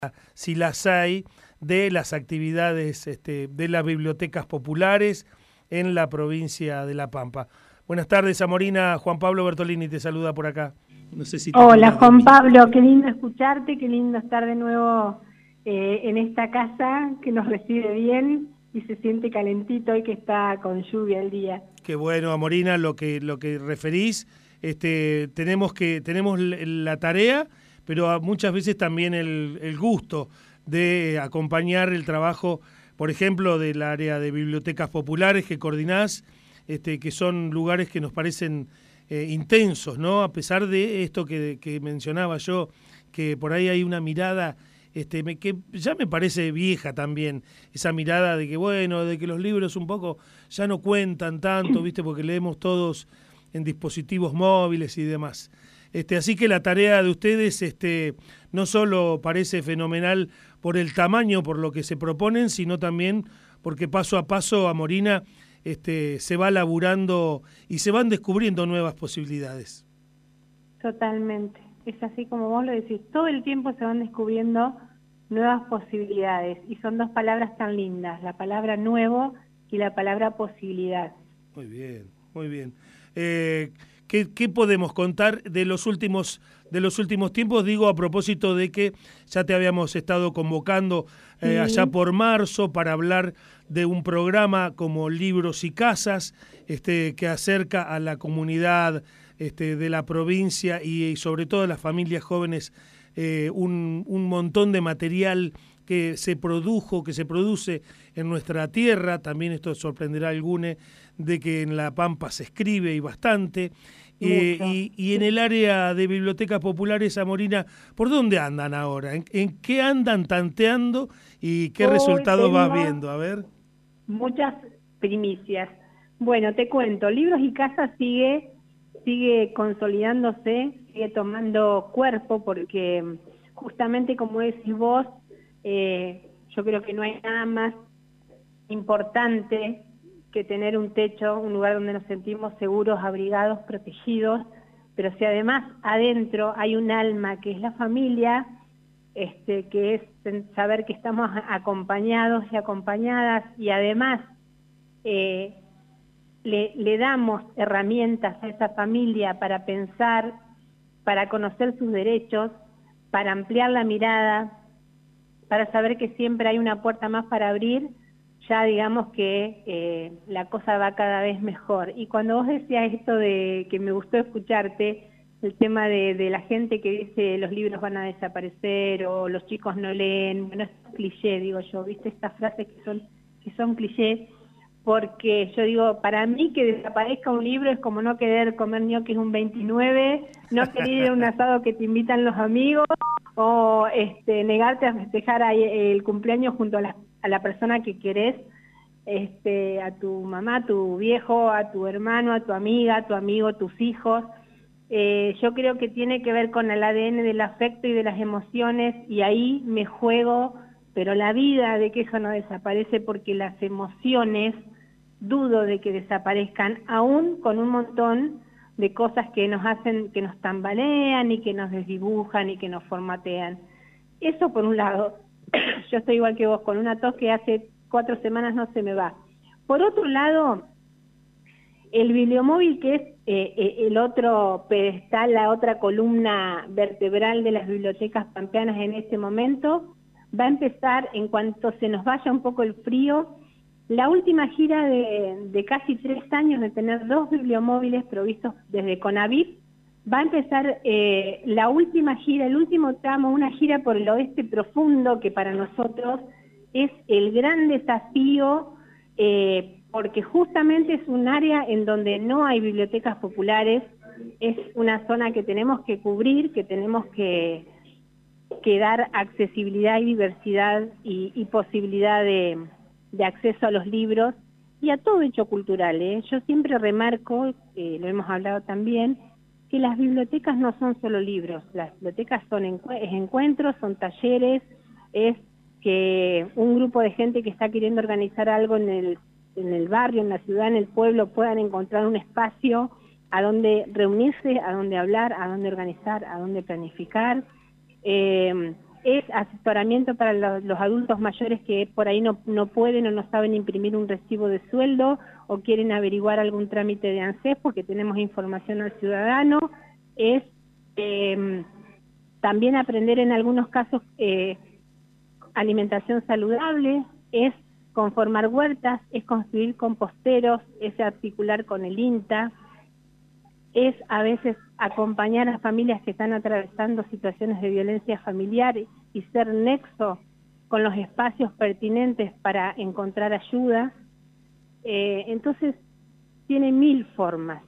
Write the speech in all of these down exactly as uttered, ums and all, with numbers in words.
si las hay, de las actividades este, de las bibliotecas populares en la provincia de La Pampa. Buenas tardes, Amorina. Juan Pablo Bertolini te saluda por acá. No sé si te Hola, Juan Pablo, qué lindo escucharte, qué lindo estar de nuevo eh, en esta casa que nos recibe bien y se siente calentito y que está con lluvia el día. Qué bueno, Amorina, lo que lo que referís, este, tenemos que tenemos la tarea, pero muchas veces también el, el gusto de acompañar el trabajo, por ejemplo, del área de bibliotecas populares que coordinás, este, que son lugares que nos parecen eh, intensos, ¿no? A pesar de esto que, que mencionaba yo, que por ahí hay una mirada este, me, que ya me parece vieja también, esa mirada de que, bueno, de que los libros un poco ya no cuentan tanto, ¿viste? Porque leemos todos en dispositivos móviles y demás. Este, así que la tarea de ustedes este, no solo parece fenomenal por el tamaño, por lo que se proponen, sino también porque paso a paso, Amorina, este, se va laburando y se van descubriendo nuevas posibilidades. Totalmente. Es así como vos lo decís, todo el tiempo se van descubriendo nuevas posibilidades y son dos palabras tan lindas, la palabra nuevo y la palabra posibilidad. Muy bien, muy bien. Eh, ¿qué, ¿Qué podemos contar de los últimos de los últimos tiempos? Digo, a propósito de que ya te habíamos estado convocando eh, sí. allá por marzo para hablar de un programa como Libros y Casas, este, que acerca a la comunidad este, de la provincia y, y sobre todo a las familias jóvenes eh, un, un montón de material que se produjo, que se produce en nuestra tierra. También esto sorprenderá a algunos de que en La Pampa se escribe y bastante. Eh, y, y en el área de bibliotecas populares, Amorina, ¿por dónde andan ahora? ¿En, en qué andan tanteando y qué Hoy resultados vas viendo? A ver. Muchas primicias. Bueno, te cuento, Libros y Casas sigue, sigue consolidándose, sigue tomando cuerpo, porque justamente como decís vos, eh, yo creo que no hay nada más importante que tener un techo, un lugar donde nos sentimos seguros, abrigados, protegidos, pero si además adentro hay un alma que es la familia, este, que es saber que estamos acompañados y acompañadas y además eh, le, le damos herramientas a esa familia para pensar, para conocer sus derechos, para ampliar la mirada, para saber que siempre hay una puerta más para abrir, ya digamos que eh, la cosa va cada vez mejor. Y cuando vos decías esto de que me gustó escucharte, el tema de, de la gente que dice los libros van a desaparecer o los chicos no leen, bueno, es cliché, digo yo, ¿viste? Estas frases que son, que son cliché, porque yo digo, para mí que desaparezca un libro es como no querer comer ñoquis un veintinueve, no querer ir a un asado que te invitan los amigos, o este, negarte a festejar ahí el cumpleaños junto a la, a la persona que querés, este, a tu mamá, a tu viejo, a tu hermano, a tu amiga, a tu amigo, a tus hijos. Eh, yo creo que tiene que ver con el A D N del afecto y de las emociones, y ahí me juego, pero la vida de que eso no desaparece, porque las emociones dudo de que desaparezcan, aún con un montón de cosas que nos hacen, que nos tambalean y que nos desdibujan y que nos formatean. Eso por un lado. Yo estoy igual que vos, con una tos que hace cuatro semanas no se me va. Por otro lado, el bibliomóvil, que es eh, el otro pedestal, la otra columna vertebral de las bibliotecas pampeanas en este momento, va a empezar en cuanto se nos vaya un poco el frío. La última gira de, de casi tres años de tener dos bibliomóviles provistos desde CONAVIP, va a empezar eh, la última gira, el último tramo, una gira por el oeste profundo, que para nosotros es el gran desafío, eh, porque justamente es un área en donde no hay bibliotecas populares, es una zona que tenemos que cubrir, que tenemos que, que dar accesibilidad y diversidad y, y posibilidad de... de acceso a los libros y a todo hecho cultural, ¿eh? Yo siempre remarco, eh, lo hemos hablado también, que las bibliotecas no son solo libros, las bibliotecas son encu es encuentros, son talleres, es que un grupo de gente que está queriendo organizar algo en el, en el barrio, en la ciudad, en el pueblo, puedan encontrar un espacio a donde reunirse, a donde hablar, a donde organizar, a donde planificar. Eh, es asesoramiento para los, los adultos mayores que por ahí no, no pueden o no saben imprimir un recibo de sueldo o quieren averiguar algún trámite de ANSES porque tenemos información al ciudadano. Es eh, también aprender en algunos casos eh, alimentación saludable, es conformar huertas, es construir composteros, es articular con el INTA, es a veces acompañar a familias que están atravesando situaciones de violencia familiar y ser nexo con los espacios pertinentes para encontrar ayuda. Eh, entonces, tiene mil formas.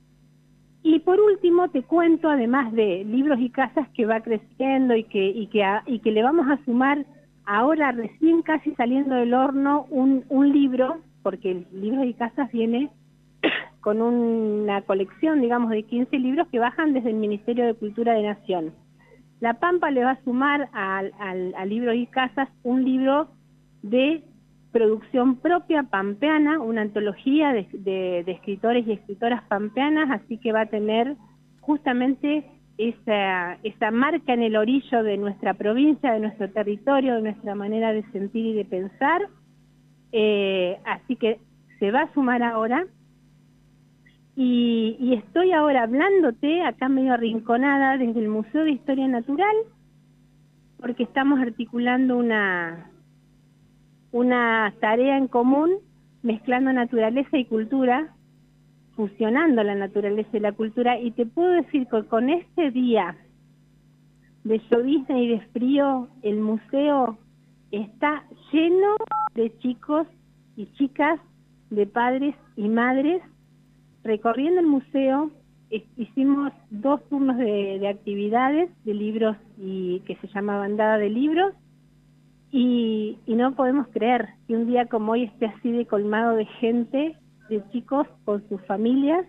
Y por último, te cuento, además de libros y casas que va creciendo y que, y que, a, y que le vamos a sumar ahora, recién casi saliendo del horno, un, un libro, porque el Libros y Casas viene con una colección, digamos, de quince libros que bajan desde el Ministerio de Cultura de Nación. La Pampa le va a sumar al, al, al Libros y Casas un libro de producción propia pampeana, una antología de, de, de escritores y escritoras pampeanas, así que va a tener justamente esa, esa marca en el orillo de nuestra provincia, de nuestro territorio, de nuestra manera de sentir y de pensar. Eh, así que se va a sumar ahora. Y, y estoy ahora hablándote, acá medio arrinconada, desde el Museo de Historia Natural, porque estamos articulando una, una tarea en común, mezclando naturaleza y cultura, fusionando la naturaleza y la cultura, y te puedo decir que con este día de llovizna y de frío, el museo está lleno de chicos y chicas, de padres y madres. Recorriendo el museo, hicimos dos turnos de, de actividades, de libros, y que se llama Bandada de Libros, y, y no podemos creer que un día como hoy esté así de colmado de gente, de chicos con sus familias.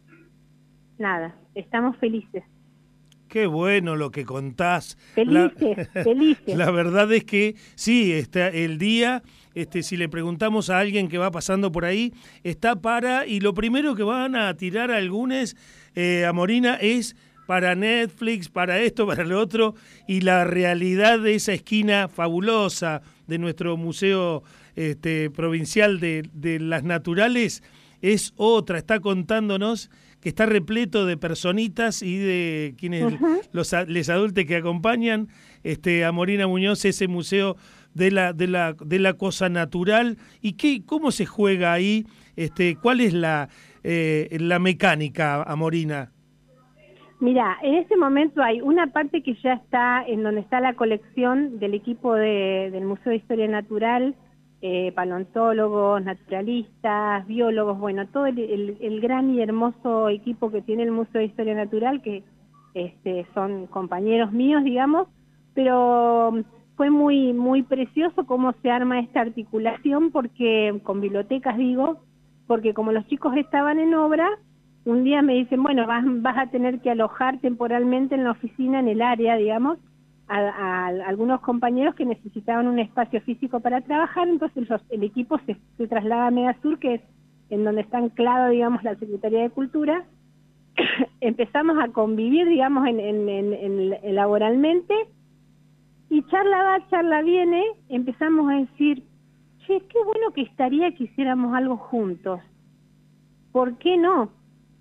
Nada, estamos felices. Qué bueno lo que contás. Felices, la, felices. La verdad es que sí, está el día, este, si le preguntamos a alguien que va pasando por ahí, está para, y lo primero que van a tirar algunos, eh, a Morina, es para Netflix, para esto, para lo otro, y la realidad de esa esquina fabulosa de nuestro Museo este, Provincial de, de las Naturales es otra, está contándonos que está repleto de personitas y de quienes uh-huh. los les adultos que acompañan este a Morina Muñoz, ese museo de la de la de la cosa natural. ¿Y qué cómo se juega ahí? Este, ¿cuál es la eh, la mecánica, Amorina? Mira, en este momento hay una parte que ya está en donde está la colección del equipo de, del Museo de Historia Natural, Eh, paleontólogos, naturalistas, biólogos, bueno, todo el, el, el gran y hermoso equipo que tiene el Museo de Historia Natural, que este, son compañeros míos, digamos, pero fue muy muy precioso cómo se arma esta articulación, porque con bibliotecas digo, porque como los chicos estaban en obra, un día me dicen, bueno, vas, vas a tener que alojar temporalmente en la oficina, en el área, digamos, A, a, a algunos compañeros que necesitaban un espacio físico para trabajar, entonces los, el equipo se, se traslada a Medasur, que es en donde está anclado, digamos, la Secretaría de Cultura. Empezamos a convivir, digamos, en, en, en, en, en laboralmente, y charla va, charla viene, empezamos a decir, che, qué bueno que estaría que hiciéramos algo juntos. ¿Por qué no?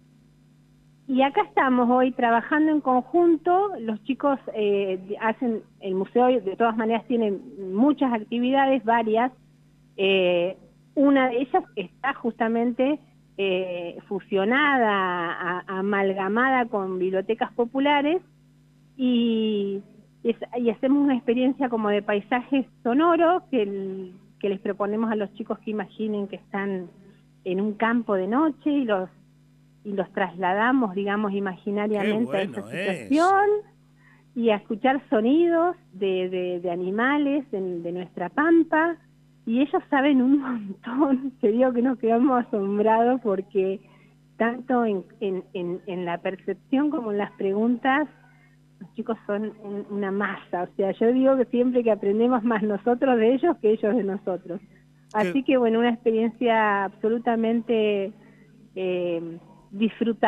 Y acá estamos hoy trabajando en conjunto. Los chicos eh, hacen, el museo de todas maneras tiene muchas actividades, varias. Eh, una de ellas está justamente eh, fusionada, a, amalgamada con bibliotecas populares, y, es, y hacemos una experiencia como de paisajes sonoros que, el, que les proponemos a los chicos que imaginen que están en un campo de noche y los y los trasladamos, digamos, imaginariamente bueno a esa situación, es. y a escuchar sonidos de, de, de animales de, de nuestra pampa, y ellos saben un montón, te digo que nos quedamos asombrados porque tanto en, en, en, en la percepción como en las preguntas, los chicos son un, una masa, o sea, yo digo que siempre que aprendemos más nosotros de ellos que ellos de nosotros. Así que bueno, una experiencia absolutamente... Eh, disfrutada.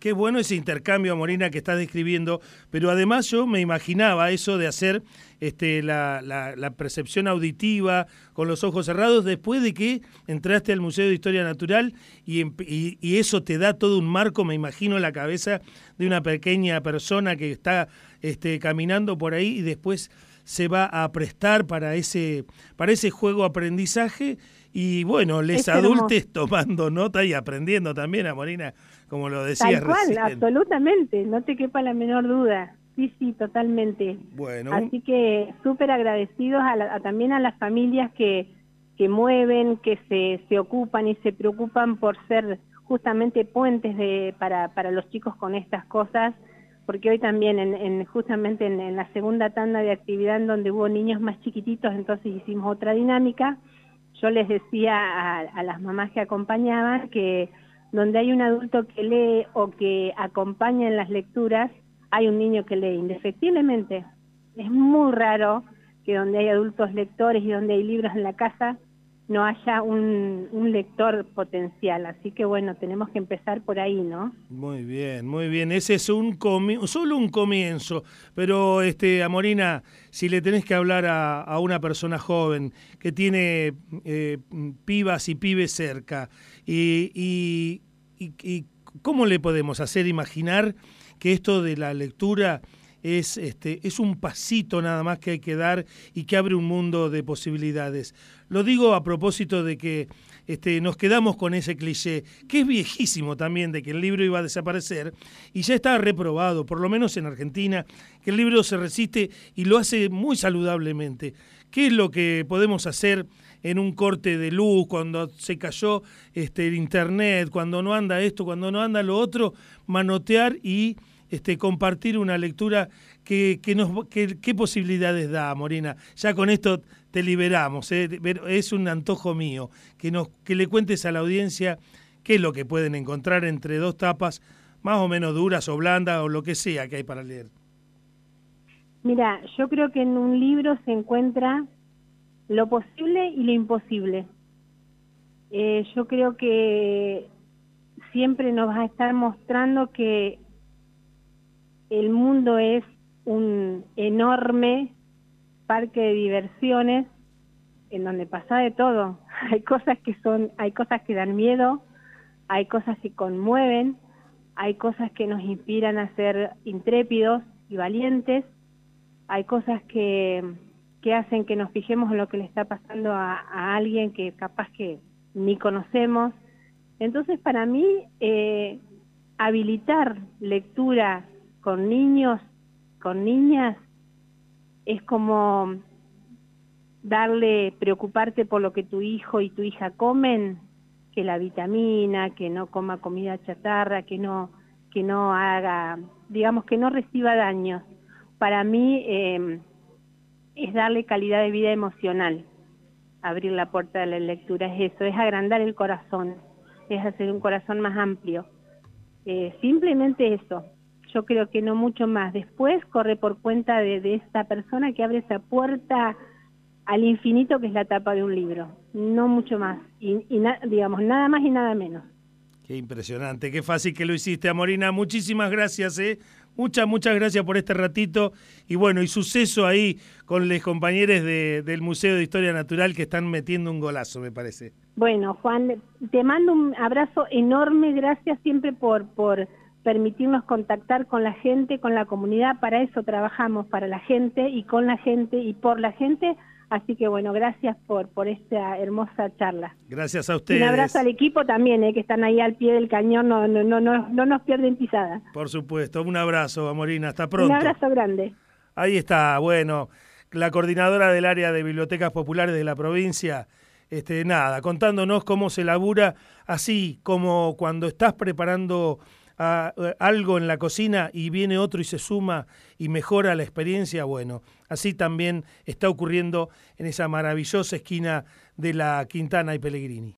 Qué bueno ese intercambio, Amorina, que estás describiendo, pero además yo me imaginaba eso de hacer este, la, la, la percepción auditiva con los ojos cerrados después de que entraste al Museo de Historia Natural y, y, y eso te da todo un marco, me imagino, en la cabeza de una pequeña persona que está este, caminando por ahí y después se va a prestar para ese, para ese juego aprendizaje y bueno, les adultes tomando nota y aprendiendo también, Amorina, como lo decías Tal cual, recién. absolutamente, no te quepa la menor duda. Sí, sí, totalmente. Bueno. Así que súper agradecidos a la, a, también a las familias que, que mueven, que se, se ocupan y se preocupan por ser justamente puentes de, para, para los chicos con estas cosas, porque hoy también, en, en, justamente en, en la segunda tanda de actividad en donde hubo niños más chiquititos, entonces hicimos otra dinámica. Yo les decía a, a las mamás que acompañaban que donde hay un adulto que lee o que acompaña en las lecturas, hay un niño que lee, indefectiblemente. Es muy raro que donde hay adultos lectores y donde hay libros en la casa, no haya un, un lector potencial. Así que bueno, tenemos que empezar por ahí, ¿no? Muy bien, muy bien. Ese es un comi- solo un comienzo. Pero, este, Amorina, si le tenés que hablar a, a una persona joven que tiene eh, pibas y pibes cerca, y, y, y, y ¿cómo le podemos hacer imaginar que esto de la lectura es, este, es un pasito nada más que hay que dar y que abre un mundo de posibilidades? Lo digo a propósito de que este, nos quedamos con ese cliché, que es viejísimo también, de que el libro iba a desaparecer, y ya está reprobado, por lo menos en Argentina, que el libro se resiste y lo hace muy saludablemente. ¿Qué es lo que podemos hacer en un corte de luz, cuando se cayó este, el internet, cuando no anda esto, cuando no anda lo otro? Manotear y Este, compartir una lectura que, que nos que, qué posibilidades da, Morena. Ya con esto te liberamos, ¿eh? Es un antojo mío que nos que le cuentes a la audiencia qué es lo que pueden encontrar entre dos tapas más o menos duras o blandas o lo que sea que hay para leer. Mira, yo creo que en un libro se encuentra lo posible y lo imposible. Eh, yo creo que siempre nos va a estar mostrando que el mundo es un enorme parque de diversiones en donde pasa de todo. Hay cosas que son, hay cosas que dan miedo, hay cosas que conmueven, hay cosas que nos inspiran a ser intrépidos y valientes, hay cosas que, que hacen que nos fijemos en lo que le está pasando a, a alguien que capaz que ni conocemos. Entonces, para mí, eh, habilitar lectura con niños, con niñas, es como darle, preocuparte por lo que tu hijo y tu hija comen, que la vitamina, que no coma comida chatarra, que no, que no haga, digamos, que no reciba daños. Para mí eh, es darle calidad de vida emocional, abrir la puerta de la lectura, es eso, es agrandar el corazón, es hacer un corazón más amplio. Eh, simplemente eso. Yo creo que no mucho más. Después corre por cuenta de, de esta persona que abre esa puerta al infinito que es la tapa de un libro. No mucho más. Y, y na, digamos, nada más y nada menos. Qué impresionante, qué fácil que lo hiciste, Amorina. Muchísimas gracias, ¿eh? Muchas, muchas gracias por este ratito. Y bueno, y suceso ahí con los compañeros de, del Museo de Historia Natural que están metiendo un golazo, me parece. Bueno, Juan, te mando un abrazo enorme. Gracias siempre por... por permitirnos contactar con la gente, con la comunidad. Para eso trabajamos, para la gente y con la gente y por la gente. Así que bueno, gracias por por esta hermosa charla. Gracias a ustedes. Un abrazo al equipo también, eh, que están ahí al pie del cañón, no no no no, no nos pierden pisada. Por supuesto, un abrazo, Amorina, hasta pronto. Un abrazo grande. Ahí está, bueno, la coordinadora del área de bibliotecas populares de la provincia, este, nada, contándonos cómo se labura, así como cuando estás preparando a, a, algo en la cocina y viene otro y se suma y mejora la experiencia, bueno, así también está ocurriendo en esa maravillosa esquina de la Quintana y Pellegrini.